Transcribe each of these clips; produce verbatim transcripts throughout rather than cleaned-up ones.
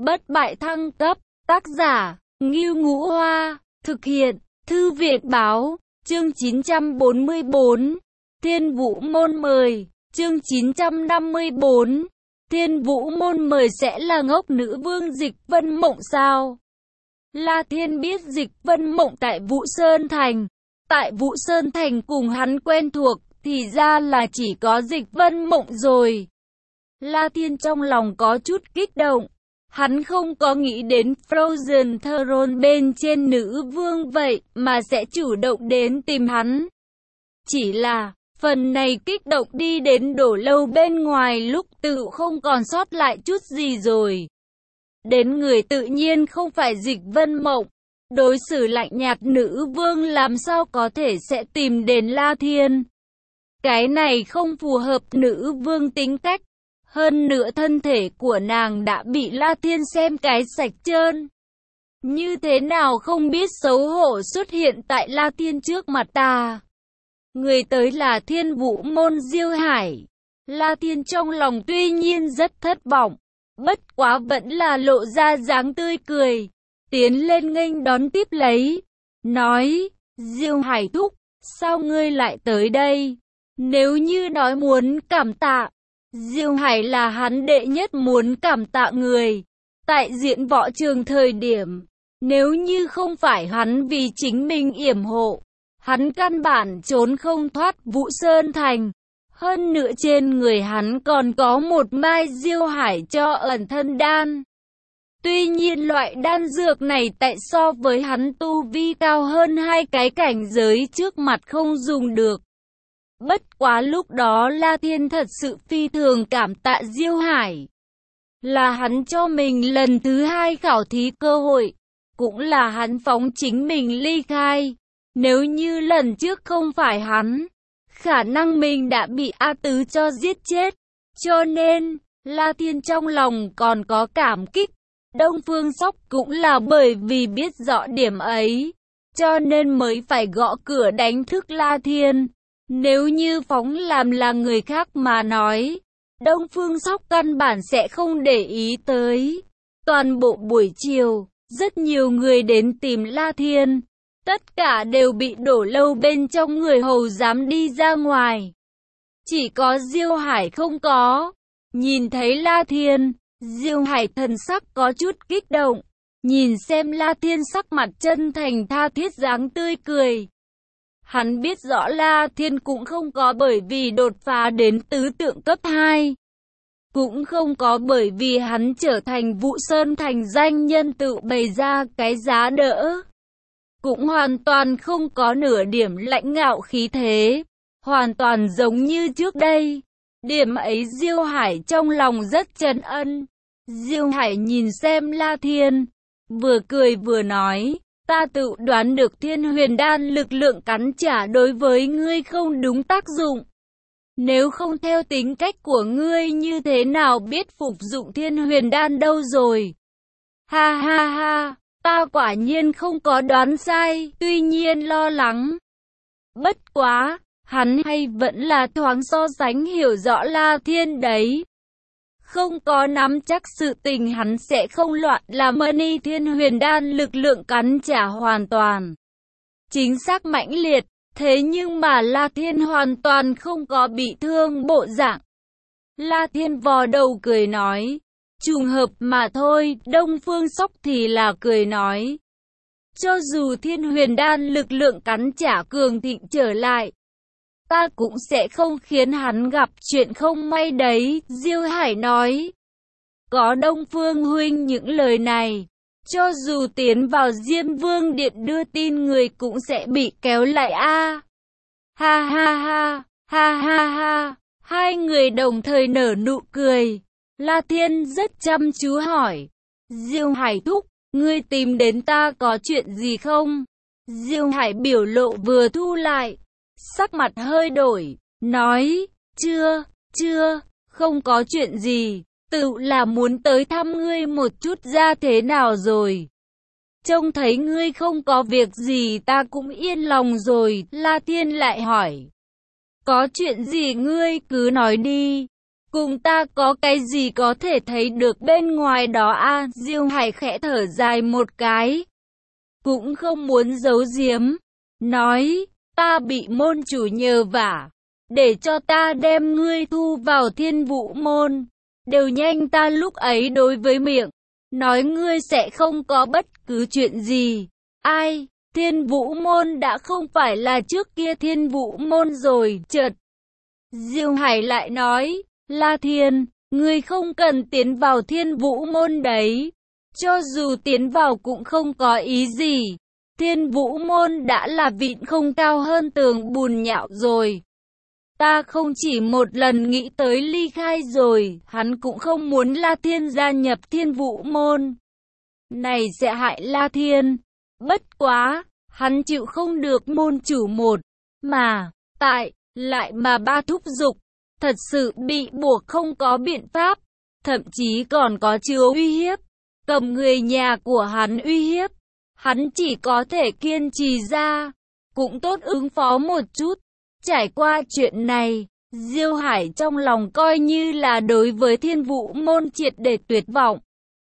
bất bại thăng cấp, tác giả, Ngưu Ngũ Hoa, thực hiện, Thư viện Báo, chương chín trăm bốn mươi tư, Thiên Vũ Môn mời, chương chín trăm năm mươi tư, Thiên Vũ Môn mời sẽ là ngốc nữ vương Dịch Vân Mộng sao? La Thiên biết Dịch Vân Mộng tại Vũ Sơn Thành, tại Vũ Sơn Thành cùng hắn quen thuộc, thì ra là chỉ có Dịch Vân Mộng rồi. La Thiên trong lòng có chút kích động, hắn không có nghĩ đến Frozen Throne bên trên nữ vương vậy mà sẽ chủ động đến tìm hắn. Chỉ là, phần này kích động đi đến đổ lâu bên ngoài lúc tự không còn sót lại chút gì rồi. Đến người tự nhiên không phải Dịch Vân Mộng, đối xử lạnh nhạt nữ vương làm sao có thể sẽ tìm đến La Thiên. Cái này không phù hợp nữ vương tính cách. Hơn nữa thân thể của nàng đã bị La Thiên xem cái sạch trơn. Như thế nào không biết xấu hổ xuất hiện tại La Thiên trước mặt ta. Người tới là Thiên Vũ Môn Diêu Hải. La Thiên trong lòng tuy nhiên rất thất vọng, bất quá vẫn là lộ ra dáng tươi cười, tiến lên nghênh đón tiếp lấy, nói, Diêu Hải thúc, sao ngươi lại tới đây? Nếu như nói muốn cảm tạ, Diêu Hải là hắn đệ nhất muốn cảm tạ người. Tại diễn võ trường thời điểm, nếu như không phải hắn vì chính mình yểm hộ, hắn căn bản trốn không thoát Vũ Sơn Thành. Hơn nữa trên người hắn còn có một mai Diêu Hải cho ẩn thân đan. Tuy nhiên loại đan dược này tại so với hắn tu vi cao hơn hai cái cảnh giới trước mặt không dùng được. Bất quá lúc đó La Thiên thật sự phi thường cảm tạ Diêu Hải. Là hắn cho mình lần thứ hai khảo thí cơ hội, cũng là hắn phóng chính mình ly khai. Nếu như lần trước không phải hắn, khả năng mình đã bị A Tứ cho giết chết. Cho nên, La Thiên trong lòng còn có cảm kích. Đông Phương Sóc cũng là bởi vì biết rõ điểm ấy, cho nên mới phải gõ cửa đánh thức La Thiên. Nếu như phóng làm là người khác mà nói, Đông Phương Sóc căn bản sẽ không để ý tới. Toàn bộ buổi chiều, rất nhiều người đến tìm La Thiên. Tất cả đều bị đổ lâu bên trong người hầu dám đi ra ngoài. Chỉ có Diêu Hải không có. Nhìn thấy La Thiên, Diêu Hải thần sắc có chút kích động. Nhìn xem La Thiên sắc mặt chân thành tha thiết dáng tươi cười. Hắn biết rõ La Thiên cũng không có bởi vì đột phá đến tứ tượng cấp hai. Cũng không có bởi vì hắn trở thành Vũ Sơn Thành danh nhân tự bày ra cái giá đỡ. Cũng hoàn toàn không có nửa điểm lãnh ngạo khí thế. Hoàn toàn giống như trước đây. Điểm ấy Diêu Hải trong lòng rất trấn ân. Diêu Hải nhìn xem La Thiên, vừa cười vừa nói. Ta tự đoán được Thiên Huyền Đan lực lượng cắn trả đối với ngươi không đúng tác dụng. Nếu không theo tính cách của ngươi như thế nào biết phục dụng Thiên Huyền Đan đâu rồi. Ha ha ha, ta quả nhiên không có đoán sai, tuy nhiên lo lắng. Bất quá, hắn hay vẫn là thoáng so sánh hiểu rõ La Thiên đấy. Không có nắm chắc sự tình hắn sẽ không loạn làm Mani Thiên Huyền Đan lực lượng cắn trả hoàn toàn. Chính xác mãnh liệt, thế nhưng mà La Thiên hoàn toàn không có bị thương bộ dạng. La Thiên vò đầu cười nói, trùng hợp mà thôi. Đông Phương Sóc thì là cười nói, cho dù Thiên Huyền Đan lực lượng cắn trả cường thịnh trở lại, ta cũng sẽ không khiến hắn gặp chuyện không may đấy. Diêu Hải nói, có Đông Phương huynh những lời này, cho dù tiến vào Diêm Vương Điện đưa tin người cũng sẽ bị kéo lại a. Ha ha ha, ha ha ha, hai người đồng thời nở nụ cười. La Thiên rất chăm chú hỏi, Diêu Hải thúc, ngươi tìm đến ta có chuyện gì không? Diêu Hải biểu lộ vừa thu lại, sắc mặt hơi đổi, nói, chưa, chưa, không có chuyện gì, tự là muốn tới thăm ngươi một chút ra thế nào rồi. Trông thấy ngươi không có việc gì ta cũng yên lòng rồi. La Thiên lại hỏi, có chuyện gì ngươi cứ nói đi. cùng ta có cái gì có thể thấy được bên ngoài đó a? Diêu Hải khẽ thở dài một cái, cũng không muốn giấu giếm, nói, ta bị môn chủ nhờ vả, để cho ta đem ngươi thu vào Thiên Vũ môn. Đều nhanh, ta lúc ấy đối với miệng, nói ngươi sẽ không có bất cứ chuyện gì. Ai, Thiên Vũ môn đã không phải là trước kia Thiên Vũ môn rồi. Chợt Diêu Hải lại nói, La Thiên, ngươi không cần tiến vào Thiên Vũ môn đấy. Cho dù tiến vào cũng không có ý gì. Thiên Vũ môn đã là vịn không cao hơn tường bùn nhão rồi. Ta không chỉ một lần nghĩ tới ly khai rồi, hắn cũng không muốn La Thiên gia nhập Thiên Vũ môn. Này sẽ hại La Thiên. Bất quá, hắn chịu không được môn chủ một, mà, tại, lại mà ba thúc giục. Thật sự bị buộc không có biện pháp, thậm chí còn có chứa uy hiếp. Cầm người nhà của hắn uy hiếp. Hắn chỉ có thể kiên trì ra, cũng tốt ứng phó một chút. Trải qua chuyện này, Diêu Hải trong lòng coi như là đối với Thiên Vũ môn triệt để tuyệt vọng.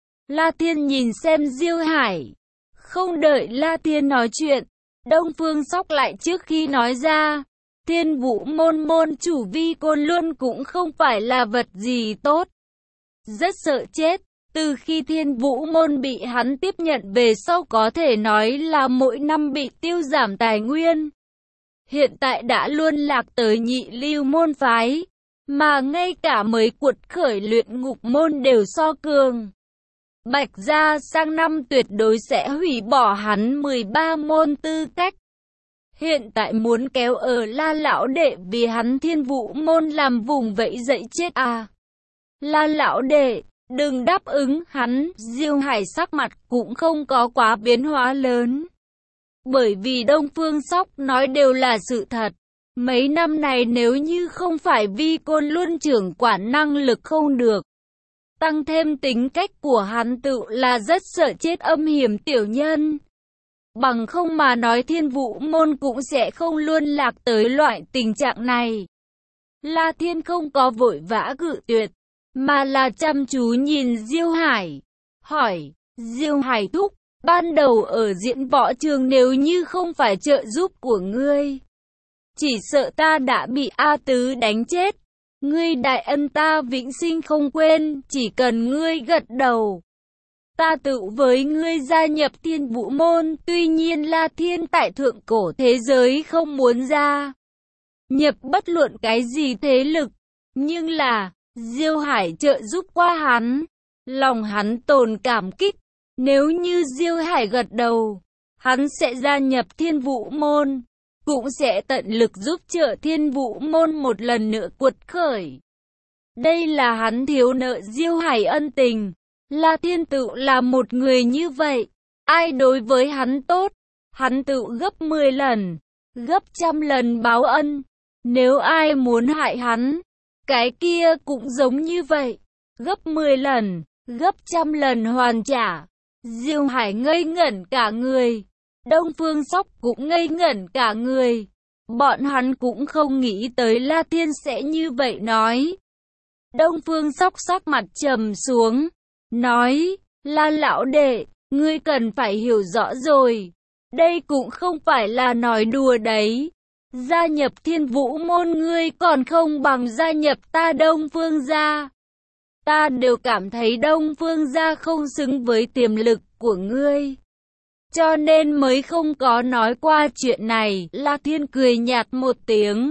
La Thiên nhìn xem Diêu Hải, không đợi La Thiên nói chuyện, Đông Phương Sóc lại trước khi nói ra, Thiên Vũ môn môn chủ Vi Côn Luân cũng không phải là vật gì tốt. Rất sợ chết. Từ khi Thiên Vũ môn bị hắn tiếp nhận về sau có thể nói là mỗi năm bị tiêu giảm tài nguyên. Hiện tại đã luôn lạc tới nhị lưu môn phái, mà ngay cả mới cuột khởi luyện ngục môn đều so cường. Bạch gia sang năm tuyệt đối sẽ hủy bỏ hắn mười ba môn tư cách. Hiện tại muốn kéo ở La lão đệ vì hắn Thiên Vũ môn làm vùng vẫy dậy chết à. La lão đệ, đừng đáp ứng hắn. Diêu Hải sắc mặt cũng không có quá biến hóa lớn. Bởi vì Đông Phương Sóc nói đều là sự thật. Mấy năm này nếu như không phải Vi Côn Luân trưởng quản năng lực không được, tăng thêm tính cách của hắn tự là rất sợ chết âm hiểm tiểu nhân. Bằng không mà nói Thiên Vũ môn cũng sẽ không luôn lạc tới loại tình trạng này. La Thiên không có vội vã cự tuyệt, mà là chăm chú nhìn Diêu Hải, hỏi, Diêu Hải thúc, ban đầu ở diễn võ trường nếu như không phải trợ giúp của ngươi, chỉ sợ ta đã bị A Tứ đánh chết. Ngươi đại ân ta vĩnh sinh không quên, chỉ cần ngươi gật đầu, ta tự với ngươi gia nhập Thiên Vũ môn. Tuy nhiên La Thiên tại thượng cổ thế giới không muốn gia nhập bất luận cái gì thế lực, nhưng là Diêu Hải trợ giúp qua hắn, lòng hắn tồn cảm kích. Nếu như Diêu Hải gật đầu, hắn sẽ gia nhập Thiên Vũ môn, cũng sẽ tận lực giúp trợ Thiên Vũ môn một lần nữa cuột khởi. Đây là hắn thiếu nợ Diêu Hải ân tình. La Thiên tự là một người như vậy, ai đối với hắn tốt, hắn tự gấp mười lần, gấp trăm lần báo ân. Nếu ai muốn hại hắn, cái kia cũng giống như vậy, gấp mười lần, gấp trăm lần hoàn trả. Diêu Hải ngây ngẩn cả người, Đông Phương Sóc cũng ngây ngẩn cả người. Bọn hắn cũng không nghĩ tới La Thiên sẽ như vậy nói. Đông Phương Sóc sắc mặt trầm xuống, nói, La lão đệ, ngươi cần phải hiểu rõ rồi. Đây cũng không phải là nói đùa đấy. Gia nhập Thiên Vũ môn ngươi còn không bằng gia nhập ta Đông Phương gia. Ta đều cảm thấy Đông Phương gia không xứng với tiềm lực của ngươi, cho nên mới không có nói qua chuyện này. La Thiên cười nhạt một tiếng,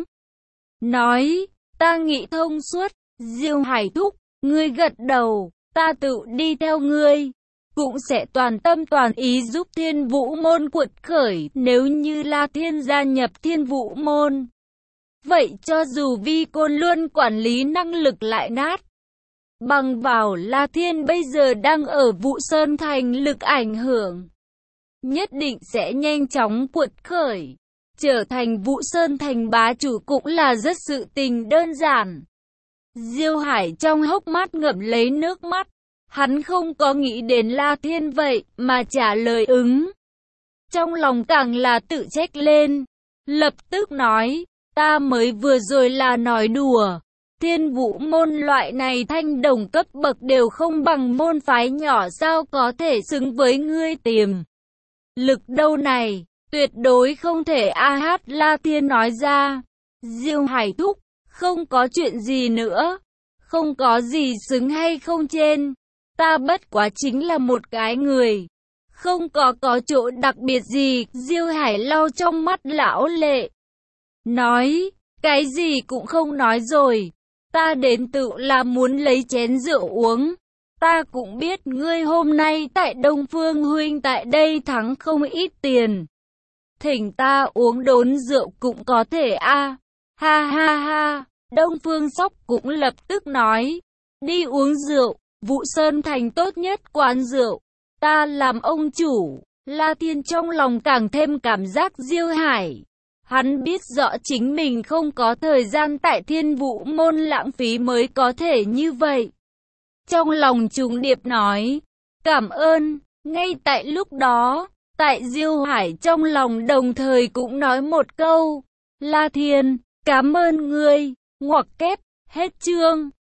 nói, ta nghĩ thông suốt. Diêu Hải thúc, ngươi gật đầu, ta tự đi theo ngươi, cũng sẽ toàn tâm toàn ý giúp Thiên Vũ môn cuột khởi. Nếu như La Thiên gia nhập Thiên Vũ môn, vậy cho dù Vi Côn Luân quản lý năng lực lại nát, bằng vào La Thiên bây giờ đang ở Vũ Sơn Thành lực ảnh hưởng, nhất định sẽ nhanh chóng cuột khởi, trở thành Vũ Sơn Thành bá chủ cũng là rất sự tình đơn giản. Diêu Hải trong hốc mắt ngậm lấy nước mắt, hắn không có nghĩ đến La Thiên vậy mà trả lời ứng. Trong lòng càng là tự trách lên, lập tức nói, ta mới vừa rồi là nói đùa, Thiên Vũ môn loại này thanh đồng cấp bậc đều không bằng môn phái nhỏ, sao có thể xứng với ngươi tiềm lực đâu này, tuyệt đối không thể. A Hát La Thiên nói ra. Diêu Hải thúc, không có chuyện gì nữa, không có gì xứng hay không trên, ta bất quá chính là một cái người, không có có chỗ đặc biệt gì. Diêu Hải lau trong mắt lão lệ, nói, cái gì cũng không nói rồi, ta đến tự là muốn lấy chén rượu uống. Ta cũng biết ngươi hôm nay tại Đông Phương huynh tại đây thắng không ít tiền, thỉnh ta uống đốn rượu cũng có thể a. À. Ha ha ha, Đông Phương Sóc cũng lập tức nói, đi uống rượu, Vũ Sơn Thành tốt nhất quán rượu, ta làm ông chủ. La Thiên trong lòng càng thêm cảm giác Diêu Hải. Hắn biết rõ chính mình không có thời gian tại Thiên Vũ môn lãng phí mới có thể như vậy. Trong lòng trùng điệp nói, cảm ơn. Ngay tại lúc đó, tại Diêu Hải trong lòng đồng thời cũng nói một câu, La Thiên, cảm ơn ngươi. Ngoặc kép, hết chương.